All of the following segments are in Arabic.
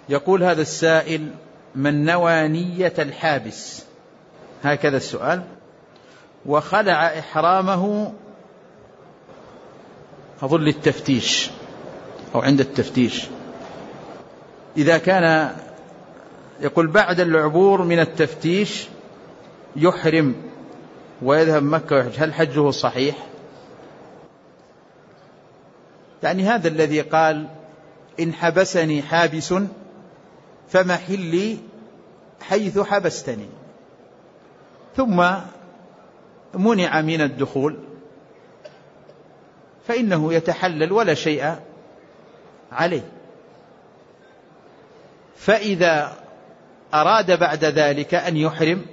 يقول هذا السائل: من نوى نية الحابس، هكذا السؤال، وخلع إحرامه أظن للتفتيش أو عند التفتيش، إذا كان يقول بعد العبور من التفتيش يحرم ويذهب مكة ويحج، هل حجه صحيح؟ يعني هذا الذي قال: إن حبسني حابس فمحلي حيث حبستني، ثم منع من الدخول، فإنه يتحلل ولا شيء عليه. فإذا أراد بعد ذلك أن يحرم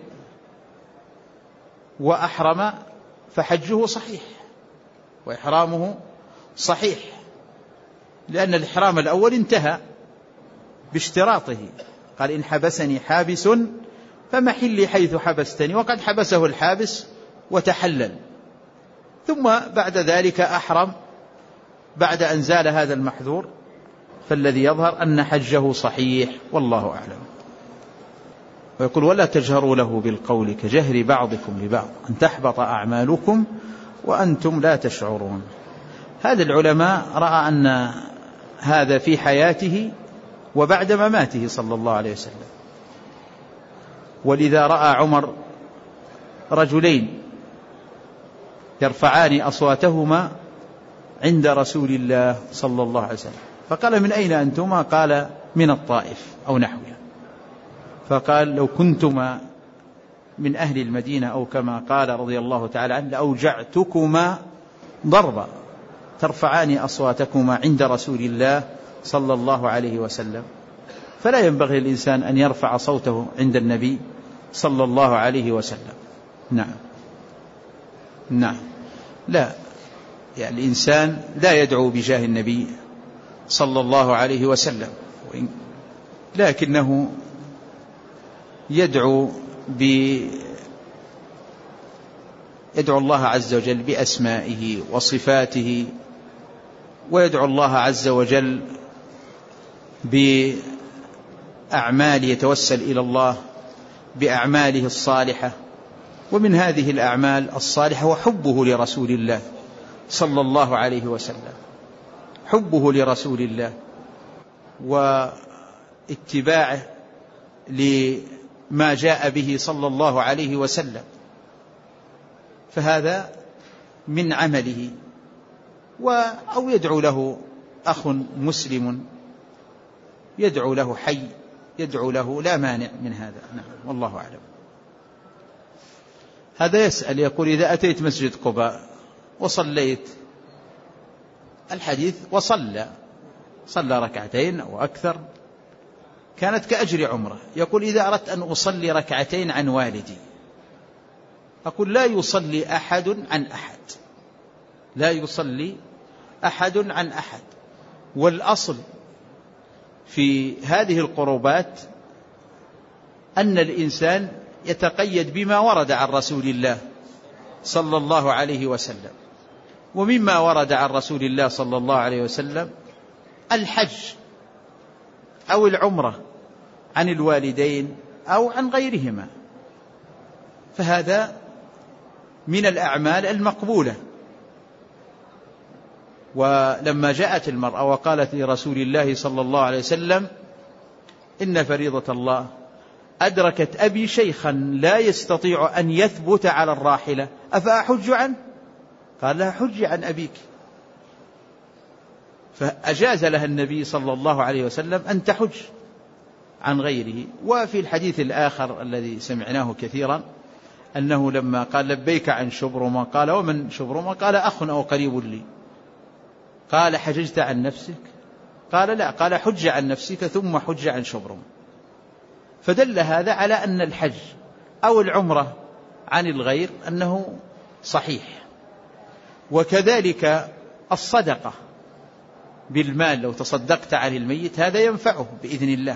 وأحرم فحجه صحيح وإحرامه صحيح، لأن الإحرام الأول انتهى باشتراطه، قال: إن حبسني حابس فمحلي حيث حبستني، وقد حبسه الحابس وتحلل، ثم بعد ذلك أحرم بعد أن زال هذا المحذور، فالذي يظهر أن حجه صحيح والله أعلم. ويقول: ولا تجهروا له بالقول كجهر بعضكم لبعض أن تحبط أعمالكم وأنتم لا تشعرون. هذا العلماء رأى أن هذا في حياته وبعد مماته صلى الله عليه وسلم، ولذا رأى عمر رجلين يرفعان أصواتهما عند رسول الله صلى الله عليه وسلم، فقال: من أين أنتما؟ قال: من الطائف أو نحوها. فقال: لو كنتما من أهل المدينة أو كما قال رضي الله تعالى عنه لأوجعتكما ضربا ترفعان أصواتكما عند رسول الله صلى الله عليه وسلم. فلا ينبغي للإنسان أن يرفع صوته عند النبي صلى الله عليه وسلم. نعم لا، يعني الإنسان لا يدعو بجاه النبي صلى الله عليه وسلم، لكنه يدعو الله عز وجل بأسمائه وصفاته، ويدعو الله عز وجل بأعمال يتوسل إلى الله بأعماله الصالحة، ومن هذه الأعمال الصالحة وحبه لرسول الله صلى الله عليه وسلم، حبه لرسول الله واتباعه لما جاء به صلى الله عليه وسلم، فهذا من عمله. أو يدعو له أخ مسلم، يدعو له حي، يدعو له، لا مانع من هذا. نعم والله أعلم. هذا يسأل يقول: إذا أتيت مسجد قباء وصليت الحديث صلى ركعتين أو أكثر كانت كأجر عمره، يقول: إذا أردت أن أصلي ركعتين عن والدي، أقول: لا يصلي أحد عن أحد، لا يصلي أحد عن أحد. والأصل في هذه القربات أن الإنسان يتقيد بما ورد عن رسول الله صلى الله عليه وسلم، ومما ورد عن رسول الله صلى الله عليه وسلم الحج أو العمرة عن الوالدين أو عن غيرهما، فهذا من الأعمال المقبولة. ولما جاءت المرأة وقالت لرسول الله صلى الله عليه وسلم: إن فريضة الله أدركت أبي شيخا لا يستطيع أن يثبت على الراحلة أفأحج عنه؟ قال لها: حج عن أبيك. فأجاز لها النبي صلى الله عليه وسلم أن تحج عن غيره. وفي الحديث الآخر الذي سمعناه كثيرا أنه لما قال: لبيك عن شبرمة، قال: ومن شبرمة؟ قال: أخ أو قريب لي. قال: حججت عن نفسك؟ قال: لا. قال: حج عن نفسك ثم حج عن شبرمة. فدل هذا على أن الحج أو العمرة عن الغير أنه صحيح. وكذلك الصدقة بالمال، لو تصدقت عن الميت هذا ينفعه بإذن الله.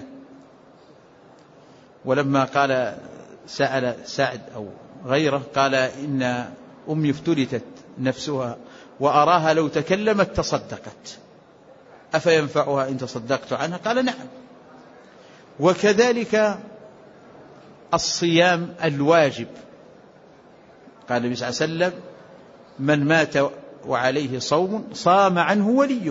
ولما قال سأل سعد أو غيره قال: إن أمي افتلتت نفسها وأراها لو تكلمت تصدقت، أفينفعها إن تصدقت عنها؟ قال: نعم. وكذلك الصيام الواجب، قال النبي صلى الله عليه وسلم: من مات وعليه صوم صام عنه وليه.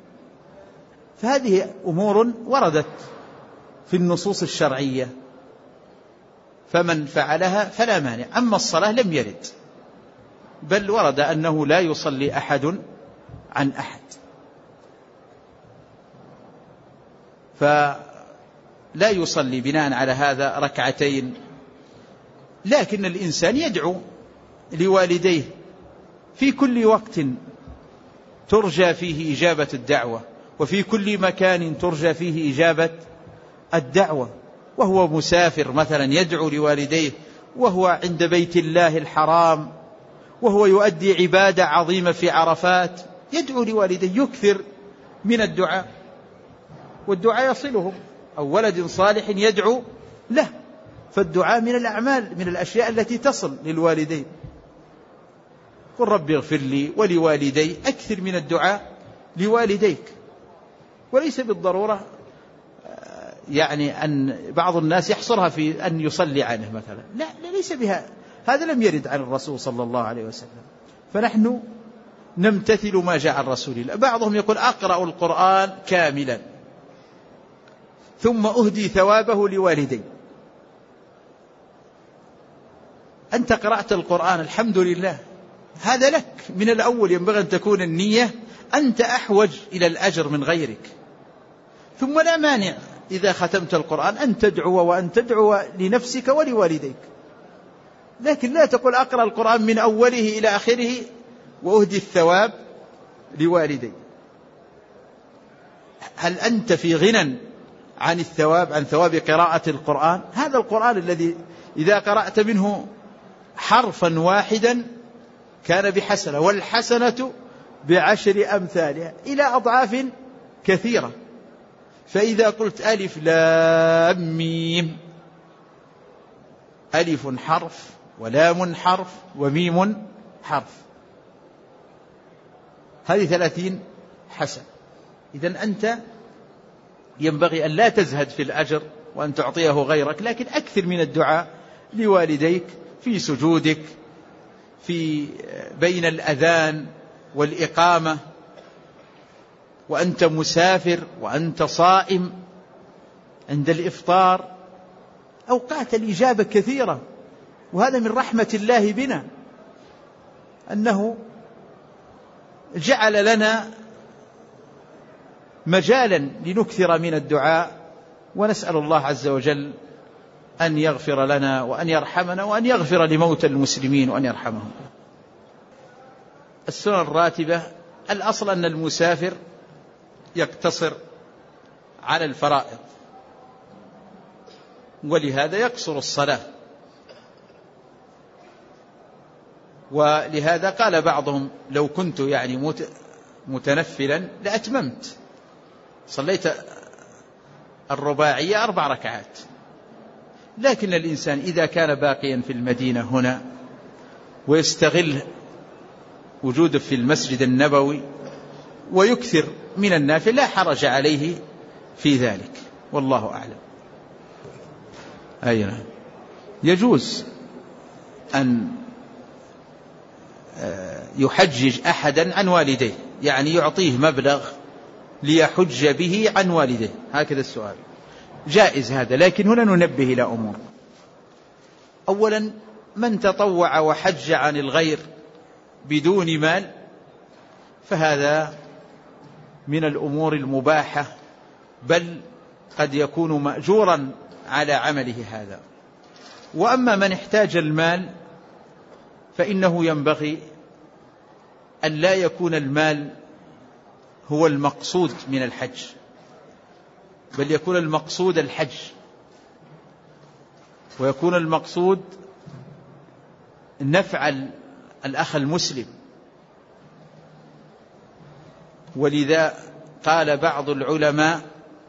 فهذه أمور وردت في النصوص الشرعية، فمن فعلها فلا مانع. أما الصلاة لم يرد، بل ورد أنه لا يصلي أحد عن أحد، فلا يصلي بناء على هذا ركعتين. لكن الإنسان يدعو لوالديه في كل وقت ترجى فيه إجابة الدعوة، وفي كل مكان ترجى فيه إجابة الدعوة. وهو مسافر مثلا يدعو لوالديه، وهو عند بيت الله الحرام، وهو يؤدي عبادة عظيمة في عرفات، يدعو لوالديه، يكثر من الدعاء، والدعاء يصلهم، أو ولد صالح يدعو له. فالدعاء من الأعمال، من الأشياء التي تصل للوالدين. قل رب اغفر لي ولوالدي، أكثر من الدعاء لوالديك. وليس بالضرورة يعني أن بعض الناس يحصرها في أن يصلي عنه مثلا، لا ليس بها، هذا لم يرد عن الرسول صلى الله عليه وسلم. فنحن نمتثل ما جاء عن رسول الله. بعضهم يقول: أقرأ القرآن كاملا ثم أهدي ثوابه لوالدي. أنت قرأت القرآن الحمد لله، هذا لك من الأول، ينبغي أن تكون النية أنت أحوج إلى الأجر من غيرك. ثم لا مانع إذا ختمت القرآن أن تدعو، وأن تدعو لنفسك ولوالديك، لكن لا تقول أقرأ القرآن من أوله إلى آخره وأهدي الثواب لوالدي. هل أنت في غنى عن الثواب، عن ثواب قراءة القرآن؟ هذا القرآن الذي إذا قرأت منه حرفا واحدا كان بحسنة، والحسنة ب10 أمثالها إلى أضعاف كثيرة. فإذا قلت ألف لام ميم، ألف حرف ولام حرف وميم حرف، هذه 30 حسنة. إذن أنت ينبغي أن لا تزهد في الأجر وأن تعطيه غيرك، لكن أكثر من الدعاء لوالديك في سجودك، في بين الأذان والإقامة، وأنت مسافر، وأنت صائم، عند الإفطار. أوقات الإجابة كثيرة، وهذا من رحمة الله بنا أنه جعل لنا مجالا لنكثر من الدعاء. ونسأل الله عز وجل أن يغفر لنا وأن يرحمنا وأن يغفر لموتى المسلمين وأن يرحمهم. السنن الراتبة، الأصل أن المسافر يقتصر على الفرائض، ولهذا يقصر الصلاة. ولهذا قال بعضهم: لو كنت يعني متنفلا لأتممت، صليت الرباعية 4 ركعات. لكن الإنسان إذا كان باقيا في المدينة هنا ويستغل وجوده في المسجد النبوي ويكثر من النافل، لا حرج عليه في ذلك، والله أعلم. أي نعم، يجوز أن يحجج أحدا عن والديه، يعني يعطيه مبلغ ليحج به عن والديه، هكذا السؤال جائز هذا. لكن هنا ننبه إلى أمور. أولا، من تطوع وحج عن الغير بدون مال فهذا من الأمور المباحة، بل قد يكون مأجورا على عمله هذا. وأما من احتاج المال فإنه ينبغي أن لا يكون المال هو المقصود من الحج، بل يكون المقصود الحج، ويكون المقصود نفع الأخ المسلم. ولذا قال بعض العلماء: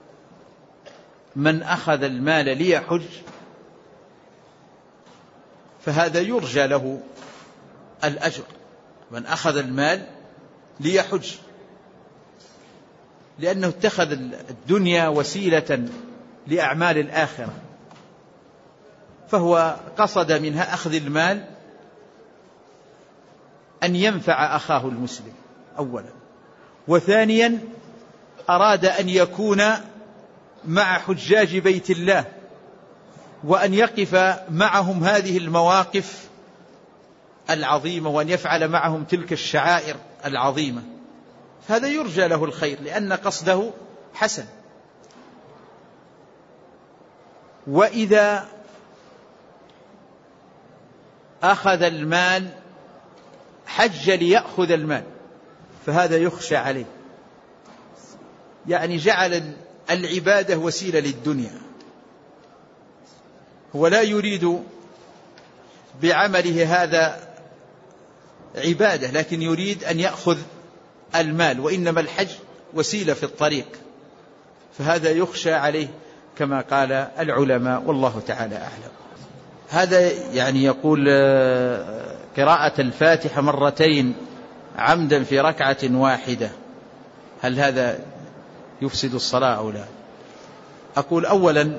من أخذ المال ليحج فهذا يرجى له الأجر. من أخذ المال ليحج، لأنه اتخذ الدنيا وسيلة لأعمال الآخرة، فهو قصد منها أخذ المال أن ينفع أخاه المسلم أولا، وثانيا أراد أن يكون مع حجاج بيت الله وأن يقف معهم هذه المواقف العظيمة وأن يفعل معهم تلك الشعائر العظيمة، فهذا يرجى له الخير لأن قصده حسن. وإذا أخذ المال حج ليأخذ المال فهذا يخشى عليه، يعني جعل العبادة وسيلة للدنيا، ولا يريد بعمله هذا عبادة، لكن يريد أن يأخذ المال، وإنما الحج وسيلة في الطريق، فهذا يخشى عليه كما قال العلماء، والله تعالى أعلم. هذا يعني يقول قراءة الفاتحة مرتين عمدا في ركعة واحدة، هل هذا يفسد الصلاة أو لا؟ أقول أولا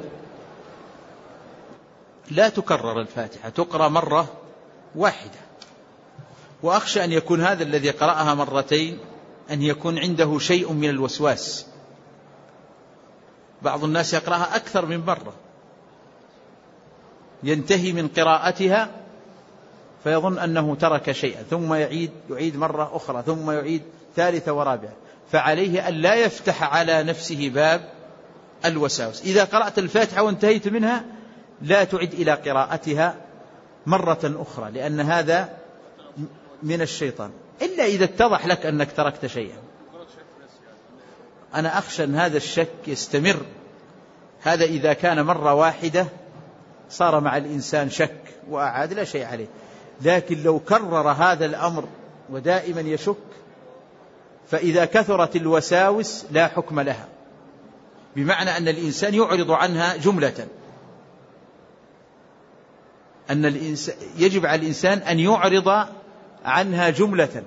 لا تكرر الفاتحة، تقرأ مرة واحدة، وأخشى أن يكون هذا الذي قرأها مرتين أن يكون عنده شيء من الوسواس. بعض الناس يقرأها أكثر من مرة، ينتهي من قراءتها فيظن أنه ترك شيئا، ثم يعيد مرة أخرى، ثم يعيد ثالثة ورابعة، فعليه أن لا يفتح على نفسه باب الوساوس. إذا قرأت الفاتحة وانتهيت منها لا تعد إلى قراءتها مرة أخرى، لأن هذا من الشيطان، إلا إذا اتضح لك أنك تركت شيئا. أنا أخشى أن هذا الشك يستمر، هذا إذا كان مرة واحدة صار مع الإنسان شك وأعاد لا شيء عليه، لكن لو كرر هذا الأمر ودائما يشك فإذا كثرت الوساوس لا حكم لها، بمعنى أن الإنسان يعرض عنها جملة، أن الإنسان يجب على الإنسان أن يعرض عنها جملة،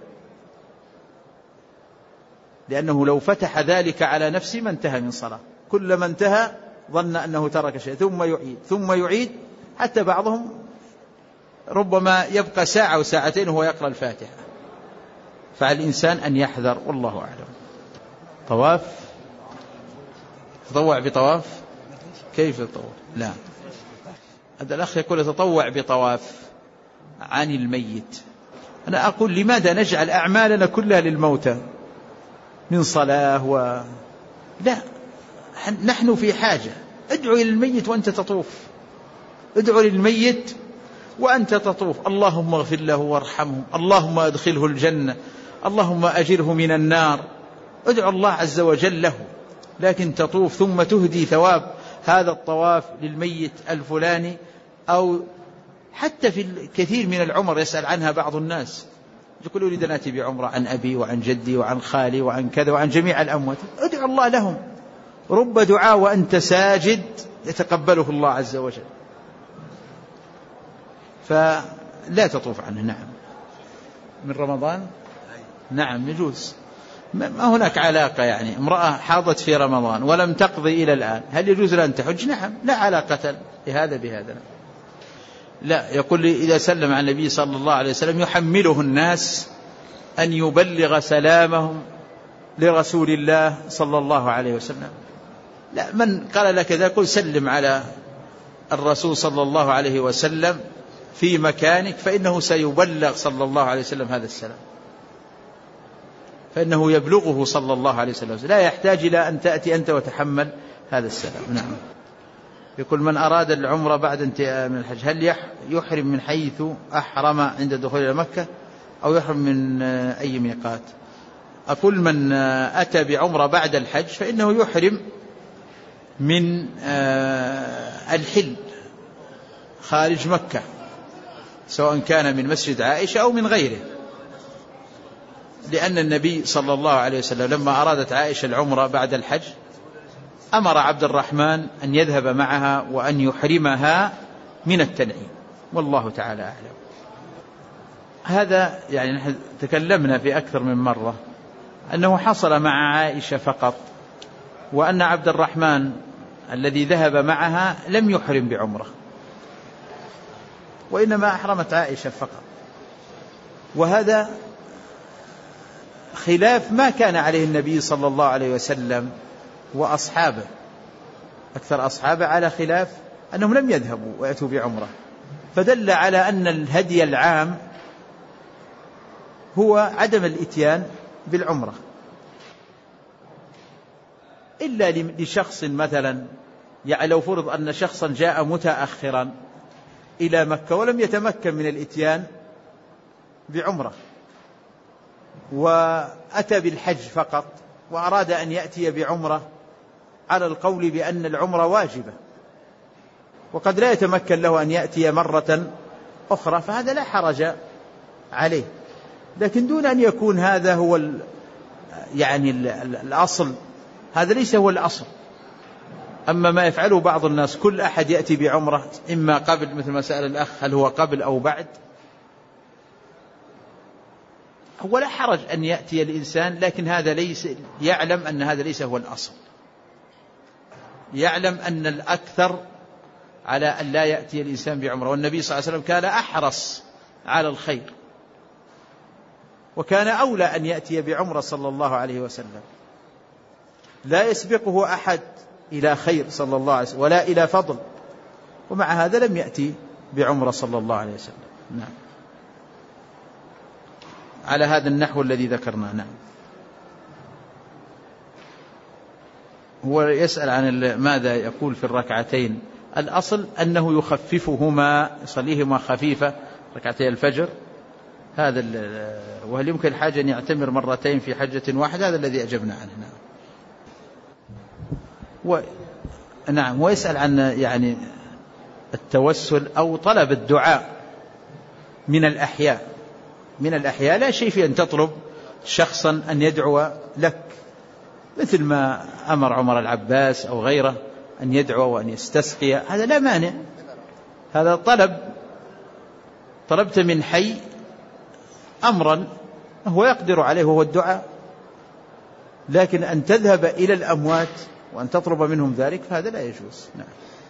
لأنه لو فتح ذلك على نفسه ما انتهى من صلاة، كلما انتهى ظن أنه ترك شيء ثم يعيد حتى بعضهم ربما يبقى ساعة وساعتين وهو يقرأ الفاتحة، فعلى الإنسان أن يحذر، والله أعلم. طواف تطوع بطواف، كيف يتطوع؟ لا، هذا الأخ يقول يتطوع بطواف عن الميت. أنا أقول لماذا نجعل أعمالنا كلها للموتى من صلاة لا، نحن في حاجة. ادعو للميت وأنت تطوف، ادعو للميت وأنت تطوف، اللهم اغفر له وارحمه، اللهم أدخله الجنة، اللهم أجره من النار، ادعو الله عز وجل له. لكن تطوف ثم تهدي ثواب هذا الطواف للميت الفلاني، أو حتى في الكثير من العمر يسأل عنها بعض الناس، يقول أريد أن أتي بعمرة عن أبي وعن جدي وعن خالي وعن كذا وعن جميع الأموات، ادعو الله لهم، رب دعاء وأنت ساجد يتقبله الله عز وجل، فلا تطوف عنه. نعم، من رمضان نعم يجوز، ما هناك علاقة، يعني امرأة حاضت في رمضان ولم تقضي إلى الآن، هل يجوز لها أن تحج؟ نعم، لا علاقة لهذا بهذا. لا، يقول لي إذا سلم على النبي صلى الله عليه وسلم يحمله الناس أن يبلغ سلامهم لرسول الله صلى الله عليه وسلم. لا، من قال لك ذا قل سلم على الرسول صلى الله عليه وسلم في مكانك، فإنه سيبلغ صلى الله عليه وسلم هذا السلام، فإنه يبلغه صلى الله عليه وسلم، لا يحتاج إلى أن تأتي أنت وتحمل هذا السلام. نعم. يقول من أراد العمرة بعد انتهاء من الحج هل يحرم من حيث أحرم عند الدخول إلى مكة أو يحرم من أي ميقات؟ أقول من أتى بعمرة بعد الحج فإنه يحرم من الحل خارج مكة، سواء كان من مسجد عائشة أو من غيره، لأن النبي صلى الله عليه وسلم لما أرادت عائشة العمرة بعد الحج أمر عبد الرحمن أن يذهب معها وأن يحرمها من التنعيم، والله تعالى أعلم. هذا يعني نحن تكلمنا في أكثر من مرة أنه حصل مع عائشة فقط، وأن عبد الرحمن الذي ذهب معها لم يحرم بعمرة، وإنما أحرمت عائشة فقط. وهذا خلاف ما كان عليه النبي صلى الله عليه وسلم وأصحابه. أكثر أصحابه على خلاف أنهم لم يذهبوا ويأتوا بعمرة، فدل على أن الهدي العام هو عدم الإتيان بالعمرة، إلا لشخص مثلا، يعني لو فرض أن شخصا جاء متأخرا إلى مكة ولم يتمكن من الإتيان بعمرة وأتى بالحج فقط وأراد أن يأتي بعمرة على القول بأن العمرة واجبة، وقد لا يتمكن له أن يأتي مرة أخرى، فهذا لا حرج عليه، لكن دون أن يكون هذا هو يعني الأصل. هذا ليس هو الأصل. أما ما يفعله بعض الناس، كل أحد يأتي بعمرة إما قبل، مثل ما سأل الأخ هل هو قبل أو بعد، هو لا حرج أن يأتي الإنسان، لكن هذا ليس، يعلم أن هذا ليس هو الأصل، يعلم أن الأكثر على أن لا يأتي الإنسان بعمرة. والنبي صلى الله عليه وسلم كان أحرص على الخير، وكان أولى أن يأتي بعمرة صلى الله عليه وسلم، لا يسبقه أحد إلى خير صلى الله عليه وسلم ولا إلى فضل، ومع هذا لم يأتي بعمرة صلى الله عليه وسلم. نعم، على هذا النحو الذي ذكرناه. نعم. هو يسأل عن ماذا يقول في الركعتين. الأصل أنه يخففهما، يصليهما خفيفة، ركعتي الفجر، هذا وهل يمكن حاجة أن يعتمر مرتين في حجة واحدة؟ هذا الذي أجبنا عنه. نعم. ويسأل عن يعني التوسل أو طلب الدعاء من الأحياء. من الأحياء لا شيء في أن تطلب شخصا أن يدعو لك، مثل ما أمر عمر العباس أو غيره أن يدعو وأن يستسقي، هذا لا مانع، هذا طلبت من حي أمرا هو يقدر عليه وهو الدعاء، لكن أن تذهب إلى الأموات وأن تطلب منهم ذلك فهذا لا يجوز. نعم.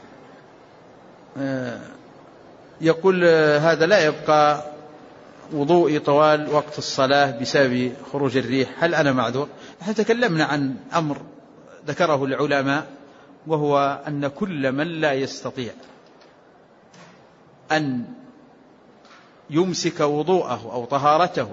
يقول هذا لا يبقى وضوئي طوال وقت الصلاة بسبب خروج الريح، هل أنا معذور؟ نحن تكلمنا عن أمر ذكره العلماء، وهو أن كل من لا يستطيع أن يمسك وضوءه أو طهارته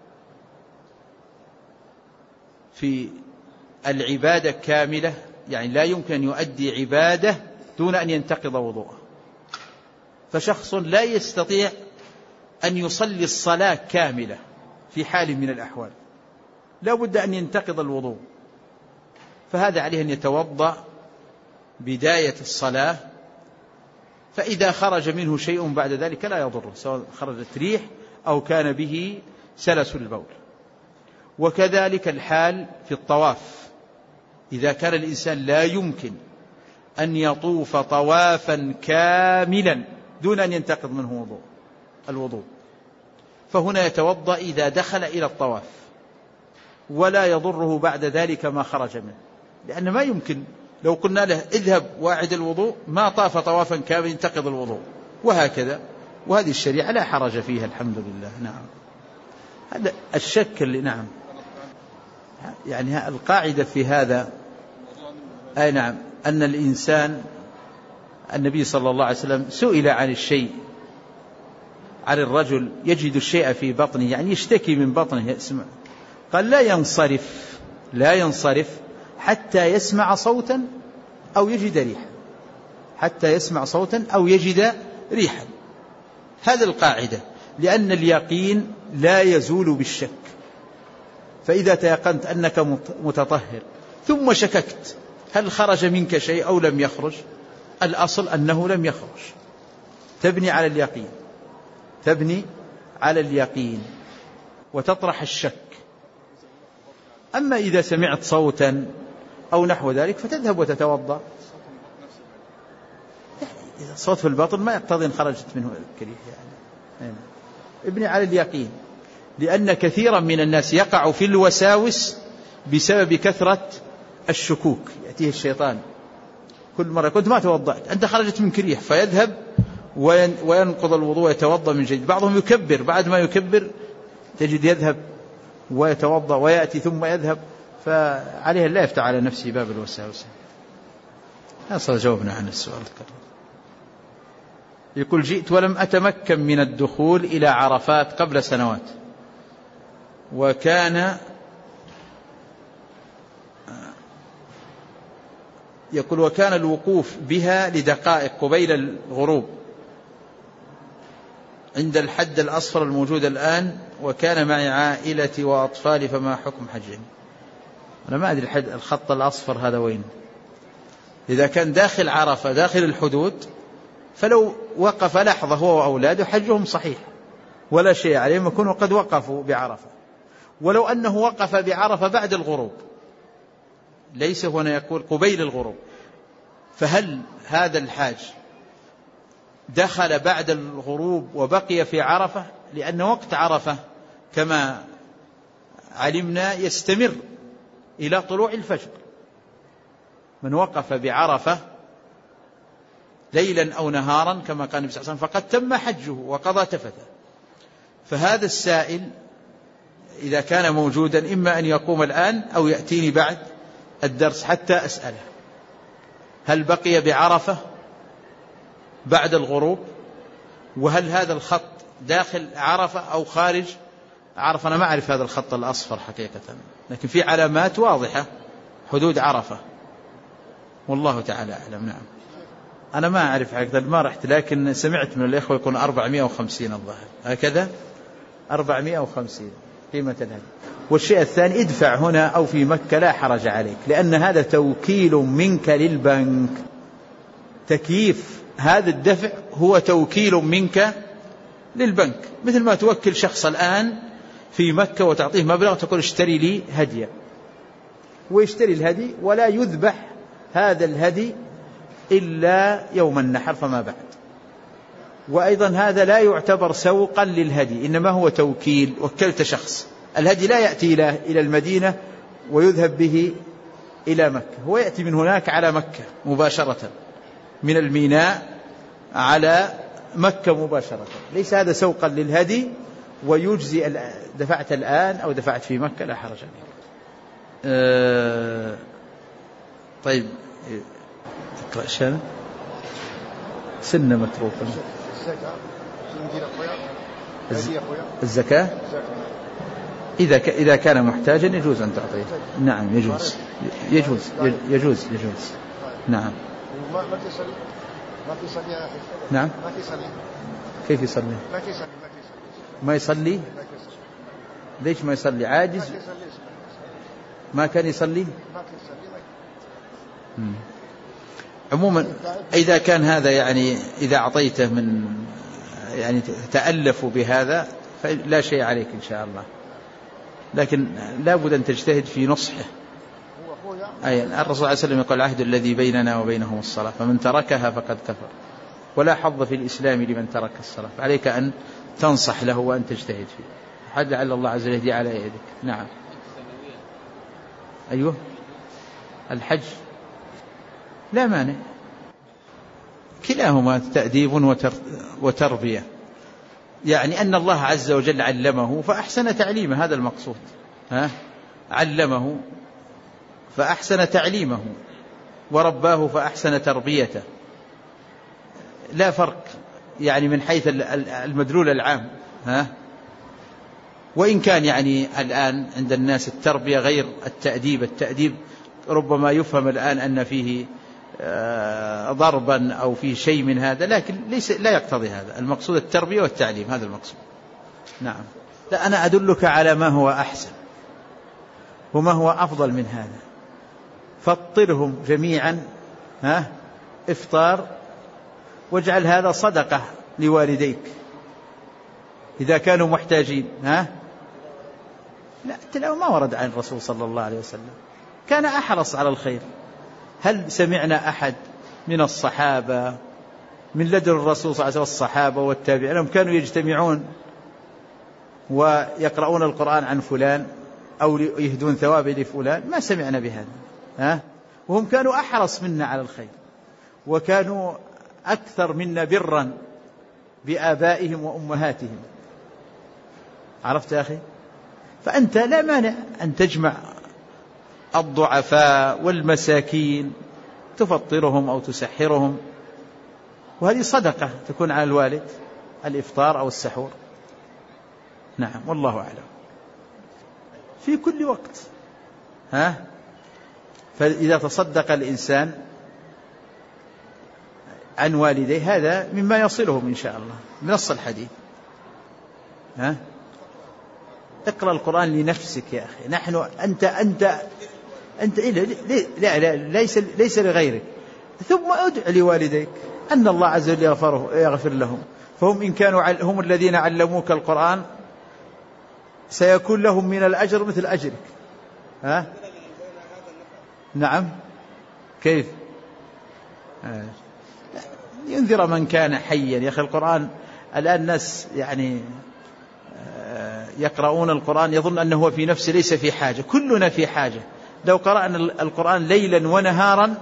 في العبادة كاملة، يعني لا يمكن أن يؤدي عبادة دون أن ينتقض وضوءه. فشخص لا يستطيع أن يصلي الصلاة كاملة في حال من الأحوال، لا بد أن ينتقض الوضوء، فهذا عليه أن يتوضأ بداية الصلاة، فإذا خرج منه شيء بعد ذلك لا يضره، سواء خرجت ريح أو كان به سلس البول. وكذلك الحال في الطواف، إذا كان الإنسان لا يمكن أن يطوف طوافا كاملا دون أن ينتقض منه الوضوء، فهنا يتوضأ إذا دخل إلى الطواف، ولا يضره بعد ذلك ما خرج منه، لأن ما يمكن لو قلنا له اذهب واعد الوضوء ما طاف طوافا كاملا ينتقض الوضوء، وهكذا. وهذه الشريعة لا حرج فيها الحمد لله. نعم. هذا الشك اللي نعم، يعني القاعدة في هذا أي نعم، أن الإنسان، النبي صلى الله عليه وسلم سئل عن الشيء، عن الرجل يجد الشيء في بطنه، يعني يشتكي من بطنه، يسمع، قال لا ينصرف حتى يسمع صوتا أو يجد ريحا، حتى يسمع صوتا أو يجد ريحا. هذه القاعدة، لأن اليقين لا يزول بالشك، فإذا تيقنت أنك متطهر ثم شككت هل خرج منك شيء أو لم يخرج، الأصل أنه لم يخرج، تبني على اليقين وتطرح الشك. أما إذا سمعت صوتا أو نحو ذلك فتذهب وتتوضأ، صوت في الباطن ما يقتضي أن خرجت منه الكريه، يعني ابني على اليقين، لأن كثيرا من الناس يقع في الوساوس بسبب كثرة الشكوك، يأتيه الشيطان كل مرة كنت ما توضأت، أنت خرجت منك ريح، فيذهب وينقض الوضوء ويتوضأ من جديد. بعضهم يكبر، بعد ما يكبر تجد يذهب ويتوضأ ويأتي ثم يذهب، فعليه لا يفتح على نفسه باب الوساوس. أصلا جاوبنا عن السؤال الكريم. يقول جئت ولم أتمكن من الدخول إلى عرفات قبل سنوات، وكان الوقوف بها لدقائق قبيل الغروب عند الحد الأصفر الموجود الآن، وكان معي عائلتي وأطفالي، فما حكم حجهم؟ أنا ما أدري الخط الأصفر هذا وين. إذا كان داخل عرفة داخل الحدود فلو وقف لحظة هو وأولاده حجهم صحيح ولا شيء عليهم، يكونوا قد وقفوا بعرفة. ولو أنه وقف بعرفة بعد الغروب، ليس هنا يقول قبيل الغروب، فهل هذا الحاج دخل بعد الغروب وبقي في عرفة؟ لأن وقت عرفة كما علمنا يستمر إلى طلوع الفجر. من وقف بعرفة ليلا أو نهارا كما قال النبي صلى الله عليه وسلم فقد تم حجه وقضى تفثه. فهذا السائل إذا كان موجودا إما أن يقوم الآن أو يأتيني بعد الدرس حتى أسأله هل بقي بعرفة بعد الغروب، وهل هذا الخط داخل عرفة أو خارج عرفة. أنا ما أعرف هذا الخط الأصفر حقيقة، لكن في علامات واضحة حدود عرفة، والله تعالى أعلم. نعم أنا ما أعرف حقيقة، ما رحت، لكن سمعت من الإخوة يكون 450 الظاهر هكذا، 450 قيمة الهدي. والشيء الثاني ادفع هنا أو في مكة لا حرج عليك، لأن هذا توكيل منك للبنك. تكييف هذا الدفع هو توكيل منك للبنك، مثل ما توكل شخص الآن في مكة وتعطيه مبلغ تقول اشتري لي هدية، ويشتري الهدي ولا يذبح هذا الهدي إلا يوم النحر فما بعد. وأيضا هذا لا يعتبر سوقا للهدي، إنما هو توكيل، وكلت شخص، الهدي لا يأتي إلى المدينة ويذهب به إلى مكة، هو يأتي من هناك على مكة مباشرة، من الميناء على مكة مباشرة. ليس هذا سوقا للهدي ويجزي دفعت الآن أو دفعت في مكة لا حرج عليك. طيب اقرأ شان سنة متروكة. الزكاة إذا كان محتاجا يجوز أن تعطيه. نعم يجوز. نعم. نعم. كيف يصلي؟ ما يصلي. ليش ما يصلي؟ عاجز. ما كان يصلي. عموما إذا كان هذا يعني إذا أعطيته من يعني تألفوا بهذا فلا شيء عليك إن شاء الله، لكن لا بد أن تجتهد في نصحه. أي الرسول صلى الله عليه وسلم يقول العهد الذي بيننا وبينهم الصلاة، فمن تركها فقد كفر، ولا حظ في الإسلام لمن ترك الصلاة. عليك أن تنصح له وأن تجتهد فيه، حد لعل الله عز وجل يهدي على يدك. نعم. أيوه الحج لا مانع، كلاهما تأديب وتربية، يعني أن الله عز وجل علمه فأحسن تعليمه، هذا المقصود. علمه فأحسن تعليمه، ورباه فأحسن تربيته، لا فرق يعني من حيث المدلول العام. وإن كان يعني الآن عند الناس التربية غير التأديب ربما يفهم الآن أن فيه ضربا أو فيه شيء من هذا، لكن لا يقتضي هذا. المقصود التربية والتعليم، هذا المقصود. نعم. لا أنا أدلك على ما هو أحسن وما هو أفضل من هذا. فطرهم جميعا إفطار، واجعل هذا صدقة لوالديك إذا كانوا محتاجين. لا ما ورد عن الرسول صلى الله عليه وسلم، كان أحرص على الخير. هل سمعنا أحد من الصحابة من لدن الرسول صلى الله عليه وسلم والصحابة والتابعين أنهم كانوا يجتمعون ويقرؤون القرآن عن فلان أو يهدون ثواب لفلان؟ ما سمعنا بهذا. وهم كانوا أحرص منا على الخير. وكانوا أكثر منا برا بآبائهم وأمهاتهم. عرفت يا أخي؟ فأنت لا مانع أن تجمع الضعفاء والمساكين تفطرهم أو تسحرهم، وهذه صدقة تكون على الوالد، الإفطار أو السحور. نعم، والله أعلم. في كل وقت. فإذا تصدق الإنسان عن والديه هذا مما يصلهم إن شاء الله، نص الحديث. اقرأ القرآن لنفسك يا أخي. نحن أنت لا ليس لغيرك. ثم ادع لوالديك أن الله عز وجل يغفر لهم، فهم إن كانوا هم الذين علموك القرآن سيكون لهم من الأجر مثل أجرك. نعم. كيف؟ ينذر من كان حيا. يا أخي القرآن الآن الناس يعني يقرؤون القرآن يظن أنه في نفسه ليس في حاجة. كلنا في حاجة. لو قرأنا القرآن ليلا ونهارا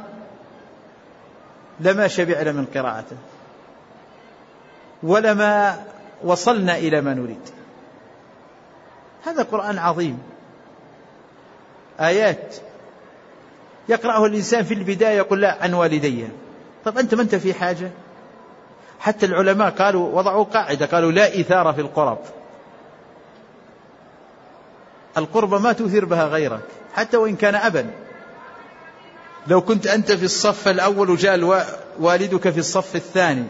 لما شبعنا من قراءته ولما وصلنا إلى ما نريد. هذا قرآن عظيم، آيات يقرأه الإنسان في البداية يقول لا عن والديه. طب أنت ما أنت في حاجة؟ حتى العلماء قالوا وضعوا قاعدة، قالوا لا إثارة في القرب. القربة ما تثير بها غيرك حتى وإن كان أبا. لو كنت أنت في الصف الأول وجاء والدك في الصف الثاني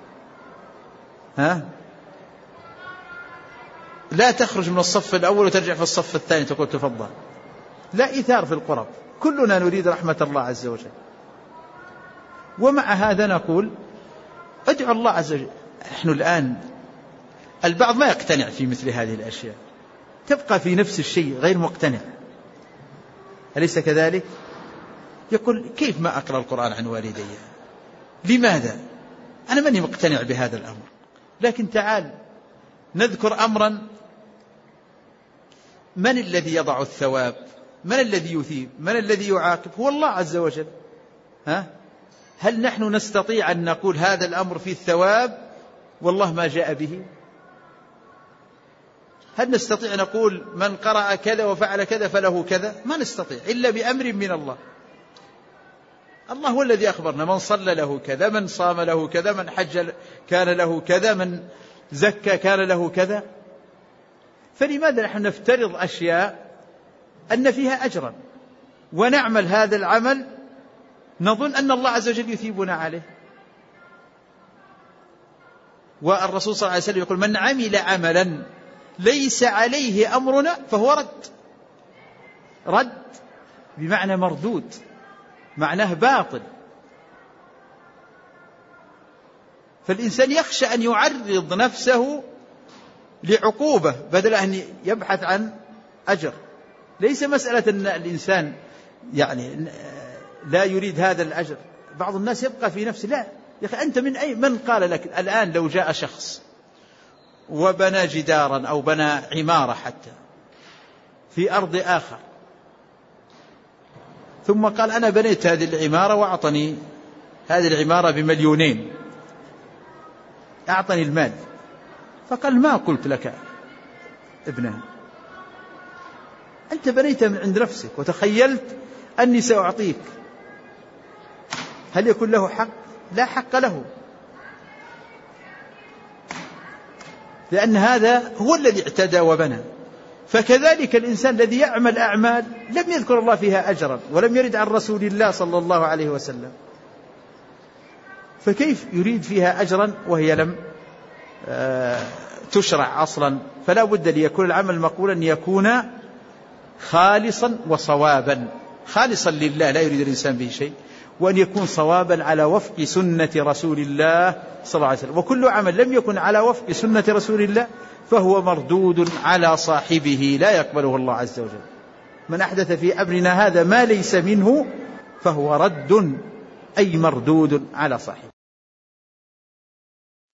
لا تخرج من الصف الأول وترجع في الصف الثاني تقول تفضل. لا إثار في القرب، كلنا نريد رحمة الله عز وجل. ومع هذا نقول ادعو الله عز وجل. نحن الآن البعض ما يقتنع في مثل هذه الأشياء، تبقى في نفس الشيء غير مقتنع، أليس كذلك؟ يقول كيف ما أقرأ القرآن عن والدي؟ لماذا؟ أنا ماني مقتنع بهذا الأمر. لكن تعال نذكر أمرا، من الذي يضع الثواب؟ من الذي يثيب؟ من الذي يعاقب؟ هو الله عز وجل. هل نحن نستطيع أن نقول هذا الأمر فيه الثواب والله ما جاء به؟ هل نستطيع نقول من قرأ كذا وفعل كذا فله كذا؟ ما نستطيع إلا بأمر من الله. الله هو الذي أخبرنا من صلى له كذا، من صام له كذا، من حج كان له كذا، من زكى كان له كذا. فلماذا نحن نفترض أشياء أن فيها أجرا ونعمل هذا العمل نظن أن الله عز وجل يثيبنا عليه؟ والرسول صلى الله عليه وسلم يقول من عمل عملا ليس عليه أمرنا فهو رد. رد بمعنى مردود، معناه باطل. فالإنسان يخشى أن يعرض نفسه لعقوبة بدل أن يبحث عن أجر. ليس مسألة أن الإنسان يعني لا يريد هذا الأجر. بعض الناس يبقى في نفسه لا يا أخي أنت من قال لك الآن لو جاء شخص وبنى جدارا أو بنى عمارة حتى في أرض آخر ثم قال أنا بنيت هذه العمارة وأعطني هذه العمارة ب2,000,000، أعطني المال، فقال ما قلت لك ابنها، أنت بنيت من عند نفسك وتخيلت أني سأعطيك. هل يكون له حق؟ لا حق له، لأن هذا هو الذي اعتدى وبنى. فكذلك الإنسان الذي يعمل أعمال لم يذكر الله فيها أجرا ولم يرد عن رسول الله صلى الله عليه وسلم، فكيف يريد فيها أجرا وهي لم تشرع أصلا؟ فلا بد ليكون العمل مقبولا أن يكون خالصا وصوابا، خالصا لله لا يريد الإنسان به شيء، وأن يكون صوابا على وفق سنة رسول الله صلى الله عليه وسلم. وكل عمل لم يكن على وفق سنة رسول الله فهو مردود على صاحبه لا يقبله الله عز وجل. من أحدث في أمرنا هذا ما ليس منه فهو رد أي مردود على صاحبه.